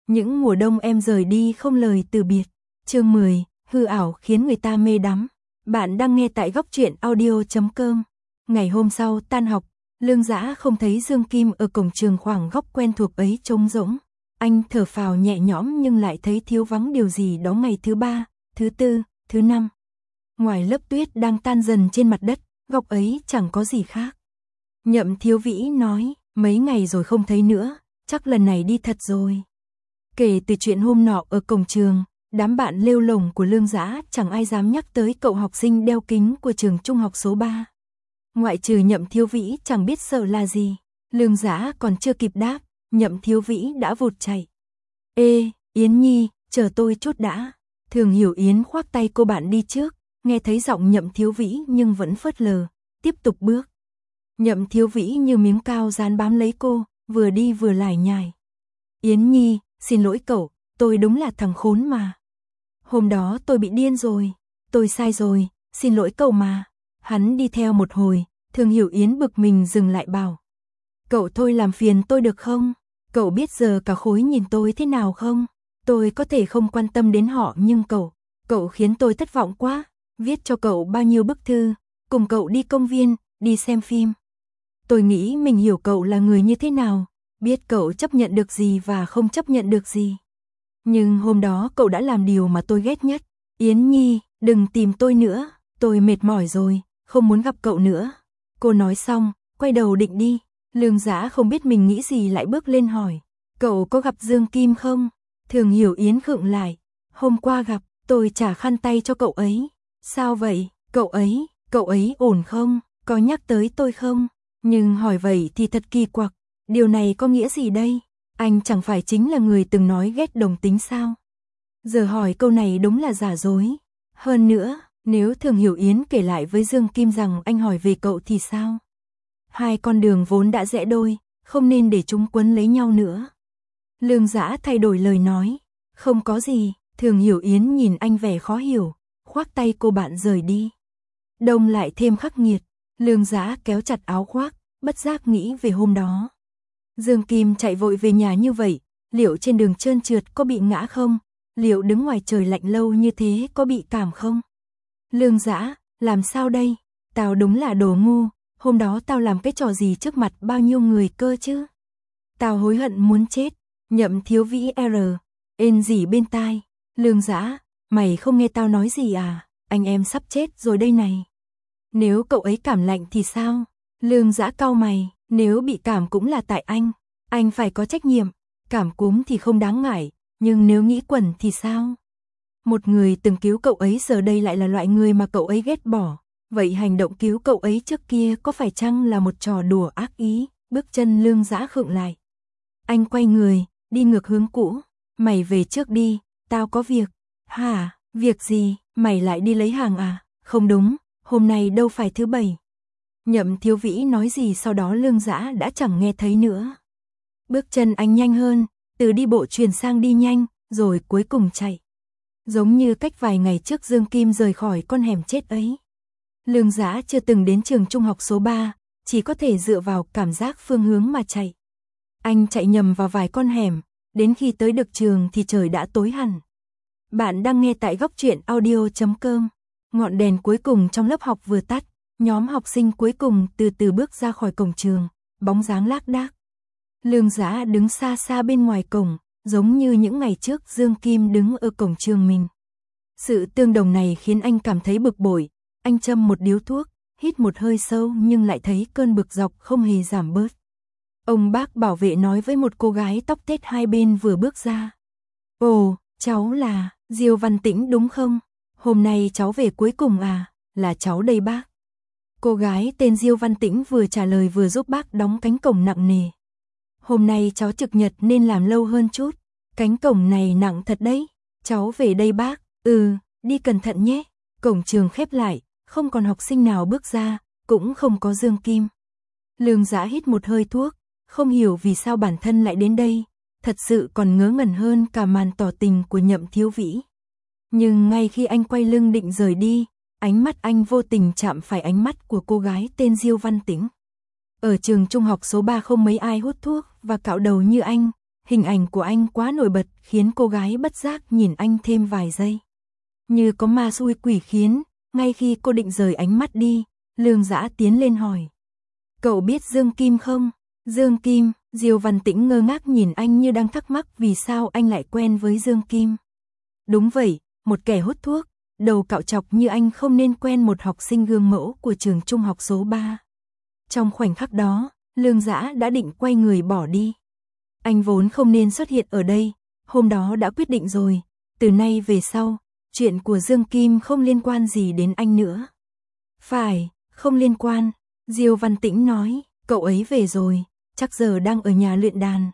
Những mùa đông em rời đi không lời từ biệt. Chương 10, hư ảo khiến người ta mê đắm. Bạn đang nghe tại góc truyện audio.com. Ngày hôm sau tan học, Lương Dã không thấy Dương Kim ở cổng trường, khoảng góc quen thuộc ấy trống rỗng. Anh thở phào nhẹ nhõm nhưng lại thấy thiếu vắng điều gì đó. Ngày thứ 3, thứ 4, thứ 5. Ngoài lớp tuyết đang tan dần trên mặt đất, góc ấy chẳng có gì khác. Nhậm Thiếu Vĩ nói, mấy ngày rồi không thấy nữa, chắc lần này đi thật rồi. Kể từ chuyện hôm nọ ở cổng trường, đám bạn lêu lổng của Lương Dã chẳng ai dám nhắc tới cậu học sinh đeo kính của trường trung học số 3. Ngoại trừ Nhậm Thiếu Vĩ chẳng biết sợ là gì. Lương Dã còn chưa kịp đáp, Nhậm Thiếu Vĩ đã vụt chạy. Ê, Yến Nhi, chờ tôi chút đã. Thường Hiểu Yến khoác tay cô bạn đi trước, nghe thấy giọng Nhậm Thiếu Vĩ nhưng vẫn phớt lờ, tiếp tục bước. Nhậm Thiếu Vĩ như miếng cao dán bám lấy cô, vừa đi vừa lải nhải. Yến Nhi, xin lỗi cậu, tôi đúng là thằng khốn mà. Hôm đó tôi bị điên rồi, tôi sai rồi, xin lỗi cậu mà. Hắn đi theo một hồi, Thường Hiểu Yến bực mình dừng lại bảo. Cậu thôi làm phiền tôi được không? Cậu biết giờ cả khối nhìn tôi thế nào không? Tôi có thể không quan tâm đến họ nhưng cậu khiến tôi thất vọng quá. Viết cho cậu bao nhiêu bức thư, cùng cậu đi công viên, đi xem phim. Tôi nghĩ mình hiểu cậu là người như thế nào, biết cậu chấp nhận được gì và không chấp nhận được gì. Nhưng hôm đó cậu đã làm điều mà tôi ghét nhất. Yến Nhi, đừng tìm tôi nữa, tôi mệt mỏi rồi, không muốn gặp cậu nữa. Cô nói xong, quay đầu định đi. Lương Dã không biết mình nghĩ gì lại bước lên hỏi. Cậu có gặp Dương Kim không? Thường Hiểu Yến khựng lại. Hôm qua gặp, tôi trả khăn tay cho cậu ấy. Sao vậy? Cậu ấy ổn không? Có nhắc tới tôi không? Nhưng hỏi vậy thì thật kỳ quặc. Điều này có nghĩa gì đây? Anh chẳng phải chính là người từng nói ghét đồng tính sao? Giờ hỏi câu này đúng là giả dối. Hơn nữa, nếu Thường Hiểu Yến kể lại với Dương Kim rằng anh hỏi về cậu thì sao? Hai con đường vốn đã rẽ đôi, không nên để chúng quấn lấy nhau nữa. Lương Dã thay đổi lời nói. Không có gì. Thường Hiểu Yến nhìn anh vẻ khó hiểu, khoác tay cô bạn rời đi. Đông lại thêm khắc nghiệt. Lương Dã kéo chặt áo khoác, bất giác nghĩ về hôm đó. Dương Kim chạy vội về nhà như vậy, liệu trên đường trơn trượt có bị ngã không? Liệu đứng ngoài trời lạnh lâu như thế có bị cảm không? Lương Dã, làm sao đây? Tao đúng là đồ ngu, hôm đó tao làm cái trò gì trước mặt bao nhiêu người cơ chứ? Tao hối hận muốn chết. Nhậm Thiếu Vĩ ên gì bên tai. Lương Dã, mày không nghe tao nói gì à? Anh em sắp chết rồi đây này. Nếu cậu ấy cảm lạnh thì sao? Lương Dã cau mày, nếu bị cảm cũng là tại anh phải có trách nhiệm. Cảm cúm thì không đáng ngại, nhưng nếu nghĩ quẩn thì sao? Một người từng cứu cậu ấy giờ đây lại là loại người mà cậu ấy ghét bỏ. Vậy hành động cứu cậu ấy trước kia có phải chăng là một trò đùa ác ý? Bước chân Lương Dã khựng lại. Anh quay người, đi ngược hướng cũ. Mày về trước đi, tao có việc. Hả, việc gì, mày lại đi lấy hàng à? Không đúng, hôm nay đâu phải thứ Bảy. Nhậm Thiếu Vĩ nói gì sau đó Lương Dã đã chẳng nghe thấy nữa. Bước chân anh nhanh hơn, từ đi bộ chuyển sang đi nhanh, rồi cuối cùng chạy. Giống như cách vài ngày trước Dương Kim rời khỏi con hẻm chết ấy. Lương Dã chưa từng đến trường trung học số 3, chỉ có thể dựa vào cảm giác phương hướng mà chạy. Anh chạy nhầm vào vài con hẻm, đến khi tới được trường thì trời đã tối hẳn. Bạn đang nghe tại góc truyện audio.com. Ngọn đèn cuối cùng trong lớp học vừa tắt, nhóm học sinh cuối cùng từ từ bước ra khỏi cổng trường, bóng dáng lác đác. Lương Dã đứng xa xa bên ngoài cổng, giống như những ngày trước Dương Kim đứng ở cổng trường mình. Sự tương đồng này khiến anh cảm thấy bực bội. Anh châm một điếu thuốc, hít một hơi sâu nhưng lại thấy cơn bực dọc không hề giảm bớt. Ông bác bảo vệ nói với một cô gái tóc tết hai bên vừa bước ra. Ồ, cháu là Diêu Văn Tĩnh đúng không? Hôm nay cháu về cuối cùng à? Là cháu đây bác. Cô gái tên Diêu Văn Tĩnh vừa trả lời vừa giúp bác đóng cánh cổng nặng nề. Hôm nay cháu trực nhật nên làm lâu hơn chút. Cánh cổng này nặng thật đấy. Cháu về đây bác. Đi cẩn thận nhé. Cổng trường khép lại, không còn học sinh nào bước ra, cũng không có Dương Kim. Lương Dã hít một hơi thuốc, không hiểu vì sao bản thân lại đến đây, thật sự còn ngớ ngẩn hơn cả màn tỏ tình của Nhậm Thiếu Vĩ. Nhưng ngay khi anh quay lưng định rời đi, ánh mắt anh vô tình chạm phải ánh mắt của cô gái tên Diêu Văn Tĩnh. Ở trường trung học số 3 không mấy ai hút thuốc và cạo đầu như anh, Hình ảnh của anh quá nổi bật khiến cô gái bất giác nhìn anh thêm vài giây. Như có ma xui quỷ khiến, ngay khi cô định rời ánh mắt đi, Lương Dã tiến lên hỏi. Cậu biết Dương Kim không? Dương Kim, Diêu Văn Tĩnh ngơ ngác nhìn anh như đang thắc mắc vì sao anh lại quen với Dương Kim. Đúng vậy, một kẻ hút thuốc, đầu cạo chọc như anh không nên quen một học sinh gương mẫu của trường trung học số 3. Trong khoảnh khắc đó, Lương Dã đã định quay người bỏ đi. Anh vốn không nên xuất hiện ở đây, hôm đó đã quyết định rồi, từ nay về sau, chuyện của Dương Kim không liên quan gì đến anh nữa. Phải, không liên quan, Diêu Văn Tĩnh nói, cậu ấy về rồi, chắc giờ đang ở nhà luyện đàn.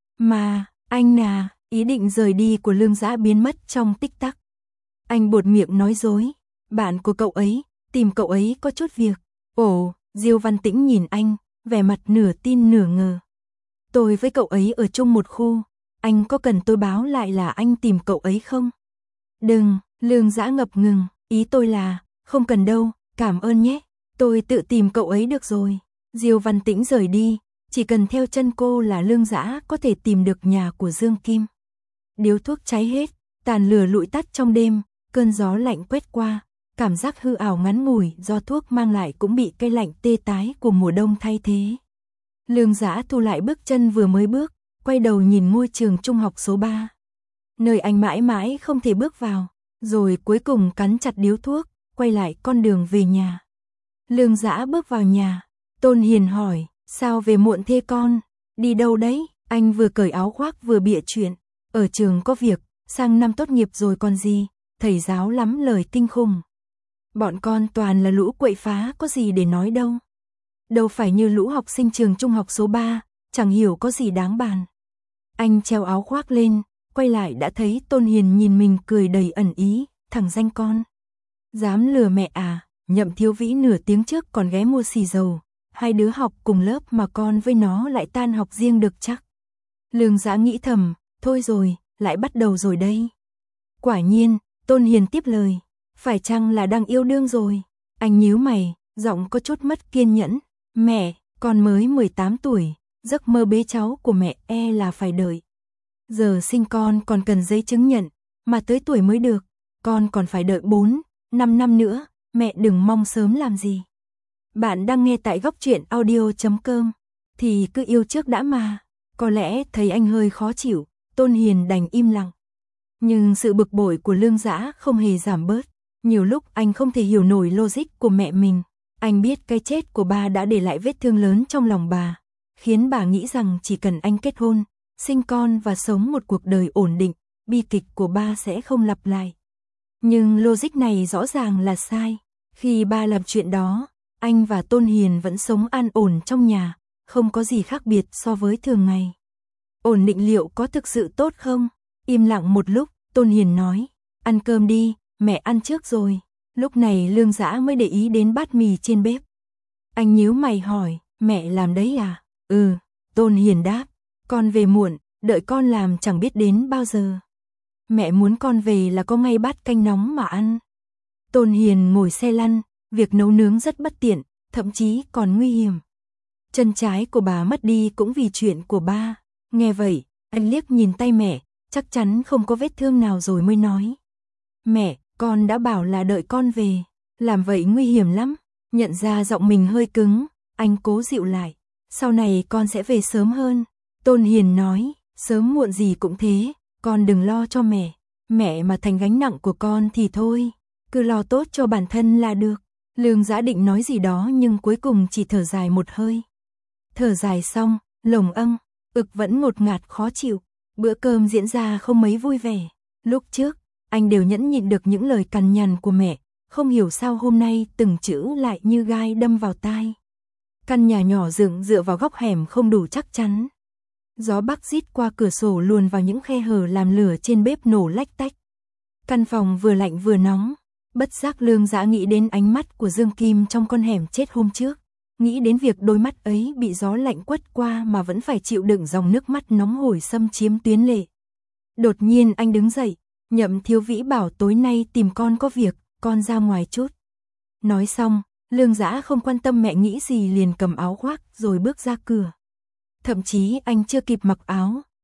Mà, anh à, ý định rời đi của Lương Dã biến mất trong tích tắc. Anh buột miệng nói dối, bạn của cậu ấy, tìm cậu ấy có chút việc. Ồ, Diêu Văn Tĩnh nhìn anh, vẻ mặt nửa tin nửa ngờ. Tôi với cậu ấy ở chung một khu, anh có cần tôi báo lại là anh tìm cậu ấy không? Đừng, Lương Dã ngập ngừng, ý tôi là, không cần đâu, cảm ơn nhé, tôi tự tìm cậu ấy được rồi. Diêu Văn Tĩnh rời đi, chỉ cần theo chân cô là Lương Dã có thể tìm được nhà của Dương Kim. Điếu thuốc cháy hết, tàn lửa lụi tắt trong đêm, cơn gió lạnh quét qua, cảm giác hư ảo ngắn ngủi do thuốc mang lại cũng bị cái lạnh tê tái của mùa đông thay thế. Lương Dã thu lại bước chân vừa mới bước, quay đầu nhìn ngôi trường trung học số 3. Nơi anh mãi mãi không thể bước vào, rồi cuối cùng cắn chặt điếu thuốc, quay lại con đường về nhà. Lương Dã bước vào nhà, Tôn Hiền hỏi, sao về muộn thế con, đi đâu đấy? Anh vừa cởi áo khoác vừa bịa chuyện, ở trường có việc, sang năm tốt nghiệp rồi còn gì, thầy giáo lắm lời kinh khủng. Bọn con toàn là lũ quậy phá có gì để nói đâu. Đâu phải như lũ học sinh trường trung học số 3, chẳng hiểu có gì đáng bàn. Anh treo áo khoác lên, quay lại đã thấy Tôn Hiền nhìn mình cười đầy ẩn ý, thằng danh con. Dám lừa mẹ à, Nhậm Thiếu Vĩ nửa tiếng trước còn ghé mua xì dầu, hai đứa học cùng lớp mà con với nó lại tan học riêng được chắc. Lương Dã nghĩ thầm, thôi rồi, lại bắt đầu rồi đây. Quả nhiên, Tôn Hiền tiếp lời, phải chăng là đang yêu đương rồi? Anh nhíu mày, giọng có chút mất kiên nhẫn, mẹ, con mới 18 tuổi, giấc mơ bế cháu của mẹ là phải đợi. Giờ sinh con còn cần giấy chứng nhận, mà tới tuổi mới được, con còn phải đợi 4, 5 năm nữa, mẹ đừng mong sớm làm gì. Bạn đang nghe tại góc truyện audio.com, thì cứ yêu trước đã mà. Có lẽ thấy anh hơi khó chịu, Tôn Hiền đành im lặng. Nhưng sự bực bội của Lương Dã không hề giảm bớt. Nhiều lúc anh không thể hiểu nổi logic của mẹ mình. Anh biết cái chết của ba đã để lại vết thương lớn trong lòng bà, khiến bà nghĩ rằng chỉ cần anh kết hôn, sinh con và sống một cuộc đời ổn định, bi kịch của ba sẽ không lặp lại. Nhưng logic này rõ ràng là sai. Khi ba làm chuyện đó, anh và Tôn Hiền vẫn sống an ổn trong nhà, không có gì khác biệt so với thường ngày. Ổn định liệu có thực sự tốt không? Im lặng một lúc, Tôn Hiền nói, ăn cơm đi, mẹ ăn trước rồi. Lúc này Lương Dã mới để ý đến bát mì trên bếp. Anh nhíu mày hỏi, mẹ làm đấy à? Ừ, Tôn Hiền đáp, con về muộn, đợi con làm chẳng biết đến bao giờ. Mẹ muốn con về là có ngay bát canh nóng mà ăn. Tôn Hiền ngồi xe lăn, việc nấu nướng rất bất tiện, thậm chí còn nguy hiểm. Chân trái của bà mất đi cũng vì chuyện của ba. Nghe vậy, anh liếc nhìn tay mẹ, chắc chắn không có vết thương nào rồi mới nói. Mẹ, con đã bảo là đợi con về, làm vậy nguy hiểm lắm. Nhận ra giọng mình hơi cứng, anh cố dịu lại. Sau này con sẽ về sớm hơn. Tôn Hiền nói, sớm muộn gì cũng thế, con đừng lo cho mẹ. Mẹ mà thành gánh nặng của con thì thôi, cứ lo tốt cho bản thân là được. Lương Dã định nói gì đó nhưng cuối cùng chỉ thở dài một hơi. Thở dài xong, lồng ực vẫn ngột ngạt khó chịu. Bữa cơm diễn ra không mấy vui vẻ. Lúc trước, anh đều nhẫn nhịn được những lời cằn nhằn của mẹ, không hiểu sao hôm nay từng chữ lại như gai đâm vào tai. Căn nhà nhỏ dựng dựa vào góc hẻm không đủ chắc chắn. Gió bắc rít qua cửa sổ luồn vào những khe hở làm lửa trên bếp nổ lách tách. Căn phòng vừa lạnh vừa nóng. Bất giác Lương Dã nghĩ đến ánh mắt của Dương Kim trong con hẻm chết hôm trước. Nghĩ đến việc đôi mắt ấy bị gió lạnh quất qua mà vẫn phải chịu đựng dòng nước mắt nóng hổi xâm chiếm tuyến lệ. Đột nhiên anh đứng dậy, Nhậm Thiếu Vĩ bảo tối nay tìm con có việc, con ra ngoài chút. Nói xong, Lương Dã không quan tâm mẹ nghĩ gì liền cầm áo khoác rồi bước ra cửa. Thậm chí anh chưa kịp mặc áo,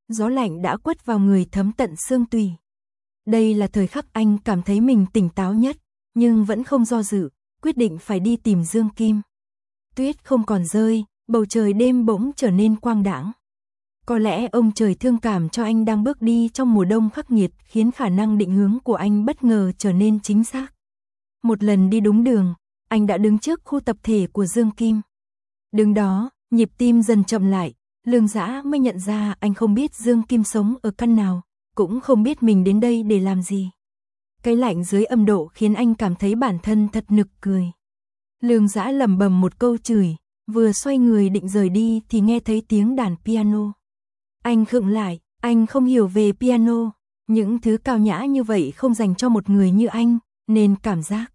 gió lạnh đã quất vào người thấm tận xương tủy. Đây là thời khắc anh cảm thấy mình tỉnh táo nhất, nhưng vẫn không do dự, quyết định phải đi tìm Dương Kim. Tuyết không còn rơi, bầu trời đêm bỗng trở nên quang đãng. Có lẽ ông trời thương cảm cho anh đang bước đi trong mùa đông khắc nghiệt, khiến khả năng định hướng của anh bất ngờ trở nên chính xác. Một lần đi đúng đường, anh đã đứng trước khu tập thể của Dương Kim. Đứng đó, nhịp tim dần chậm lại, Lương Dã mới nhận ra anh không biết Dương Kim sống ở căn nào, cũng không biết mình đến đây để làm gì. Cái lạnh dưới âm độ khiến anh cảm thấy bản thân thật nực cười. Lương Dã lẩm bẩm một câu chửi, vừa xoay người định rời đi thì nghe thấy tiếng đàn piano. Anh khựng lại, anh không hiểu về piano, những thứ cao nhã như vậy không dành cho một người như anh, nên cảm giác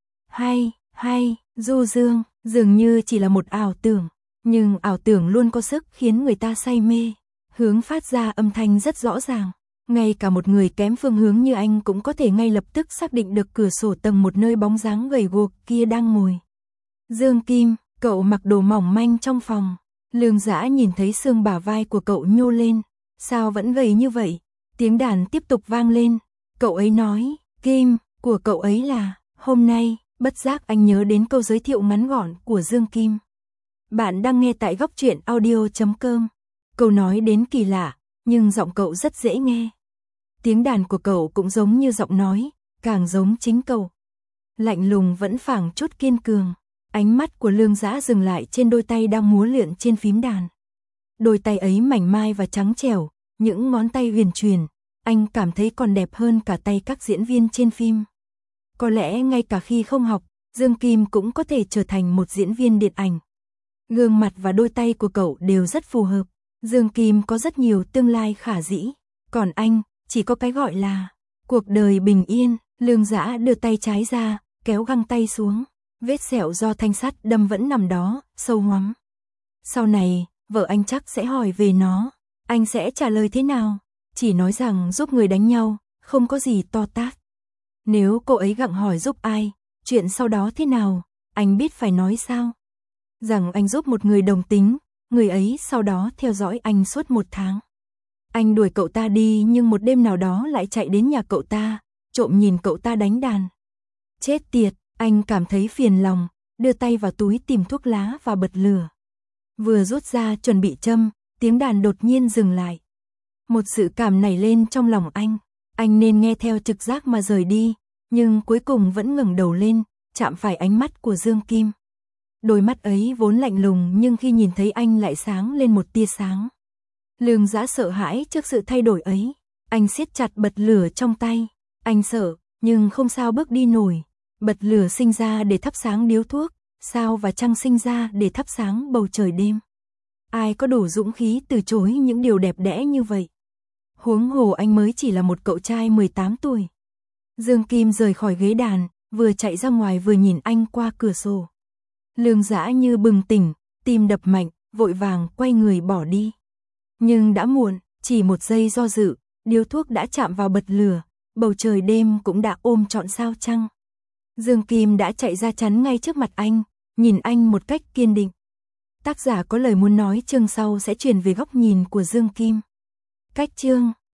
hay, du dương, dường như chỉ là một ảo tưởng, nhưng ảo tưởng luôn có sức khiến người ta say mê. Hướng phát ra âm thanh rất rõ ràng, ngay cả một người kém phương hướng như anh cũng có thể ngay lập tức xác định được cửa sổ tầng một nơi bóng dáng gầy guộc kia đang ngồi. Dương Kim, cậu mặc đồ mỏng manh trong phòng. Lương Dã nhìn thấy xương bả vai của cậu nhô lên, sao vẫn gầy như vậy? Tiếng đàn tiếp tục vang lên, cậu ấy nói, Kim, của cậu ấy là, hôm nay, bất giác anh nhớ đến câu giới thiệu ngắn gọn của Dương Kim. Bạn đang nghe tại góc truyện audio.com. Câu nói đến kỳ lạ, nhưng giọng cậu rất dễ nghe. Tiếng đàn của cậu cũng giống như giọng nói, càng giống chính cậu. Lạnh lùng vẫn phảng chút kiên cường. Ánh mắt của Lương Dã dừng lại trên đôi tay đang múa lượn trên phím đàn. Đôi tay ấy mảnh mai và trắng trẻo, những ngón tay huyền chuyển, anh cảm thấy còn đẹp hơn cả tay các diễn viên trên phim. Có lẽ ngay cả khi không học, Dương Kim cũng có thể trở thành một diễn viên điện ảnh. Gương mặt và đôi tay của cậu đều rất phù hợp. Dương Kim có rất nhiều tương lai khả dĩ, còn anh chỉ có cái gọi là cuộc đời bình yên. Lương Dã đưa tay trái ra, kéo găng tay xuống. Vết sẹo do thanh sắt đâm vẫn nằm đó, sâu hoắm. Sau này, vợ anh chắc sẽ hỏi về nó. Anh sẽ trả lời thế nào? Chỉ nói rằng giúp người đánh nhau, không có gì to tát. Nếu cô ấy gặng hỏi giúp ai, chuyện sau đó thế nào, anh biết phải nói sao? Rằng anh giúp một người đồng tính, người ấy sau đó theo dõi anh suốt 1 tháng. Anh đuổi cậu ta đi nhưng một đêm nào đó lại chạy đến nhà cậu ta, trộm nhìn cậu ta đánh đàn. Chết tiệt! Anh cảm thấy phiền lòng, đưa tay vào túi tìm thuốc lá và bật lửa. Vừa rút ra chuẩn bị châm, tiếng đàn đột nhiên dừng lại. Một sự cảm nảy lên trong lòng anh nên nghe theo trực giác mà rời đi, nhưng cuối cùng vẫn ngẩng đầu lên, chạm phải ánh mắt của Dương Kim. Đôi mắt ấy vốn lạnh lùng nhưng khi nhìn thấy anh lại sáng lên một tia sáng. Lương Dã sợ hãi trước sự thay đổi ấy, anh siết chặt bật lửa trong tay, anh sợ, nhưng không sao bước đi nổi. Bật lửa sinh ra để thắp sáng điếu thuốc, sao và trăng sinh ra để thắp sáng bầu trời đêm. Ai có đủ dũng khí từ chối những điều đẹp đẽ như vậy? Huống hồ anh mới chỉ là một cậu trai 18 tuổi. Dương Kim rời khỏi ghế đàn, vừa chạy ra ngoài vừa nhìn anh qua cửa sổ. Lương Dã như bừng tỉnh, tim đập mạnh, vội vàng quay người bỏ đi. Nhưng đã muộn, chỉ 1 giây do dự, điếu thuốc đã chạm vào bật lửa, bầu trời đêm cũng đã ôm trọn sao trăng. Dương Kim đã chạy ra chắn ngay trước mặt anh, nhìn anh một cách kiên định. Tác giả có lời muốn nói chương sau sẽ truyền về góc nhìn của Dương Kim. Cách chương